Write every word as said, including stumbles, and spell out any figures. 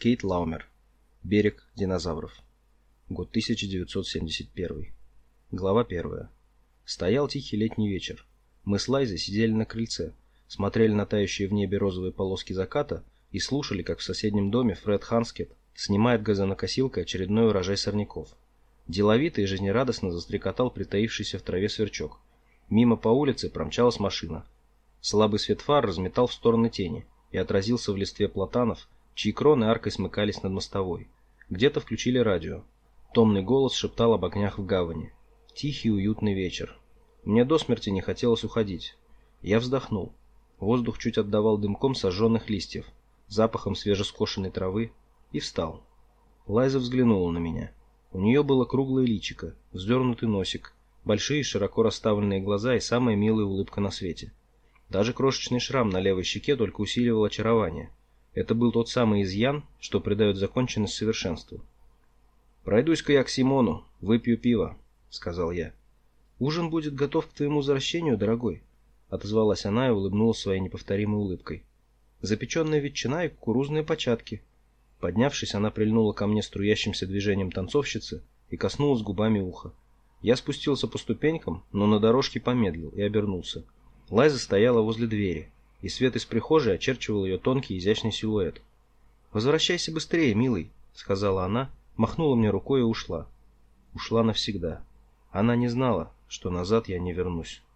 Кейт Лаумер. Берег динозавров. Год тысяча девятьсот семьдесят первый. Глава первая. Стоял тихий летний вечер. Мы с Лайзой сидели на крыльце, смотрели на тающие в небе розовые полоски заката и слушали, как в соседнем доме Фред Ханскетт снимает газонокосилкой очередной урожай сорняков. Деловито и жизнерадостно застрекотал притаившийся в траве сверчок. Мимо по улице промчалась машина. Слабый свет фар разметал в стороны тени и отразился в листве платанов, чьи кроны аркой смыкались над мостовой. Где-то включили радио. Томный голос шептал об огнях в гавани. Тихий уютный вечер. Мне до смерти не хотелось уходить. Я вздохнул. Воздух чуть отдавал дымком сожженных листьев, запахом свежескошенной травы, и встал. Лайза взглянула на меня. У нее было круглое личико, вздернутый носик, большие широко расставленные глаза и самая милая улыбка на свете. Даже крошечный шрам на левой щеке только усиливал очарование. Это был тот самый изъян, что придает законченность совершенству. «Пройдусь-ка я к Симону, выпью пиво», — сказал я. «Ужин будет готов к твоему возвращению, дорогой», — отозвалась она и улыбнулась своей неповторимой улыбкой. «Запеченная ветчина и кукурузные початки». Поднявшись, она прильнула ко мне струящимся движением танцовщицы и коснулась губами уха. Я спустился по ступенькам, но на дорожке помедлил и обернулся. Лайза стояла возле двери, и свет из прихожей очерчивал ее тонкий изящный силуэт. «Возвращайся быстрее, милый», — сказала она, махнула мне рукой и ушла. Ушла навсегда. Она не знала, что назад я не вернусь.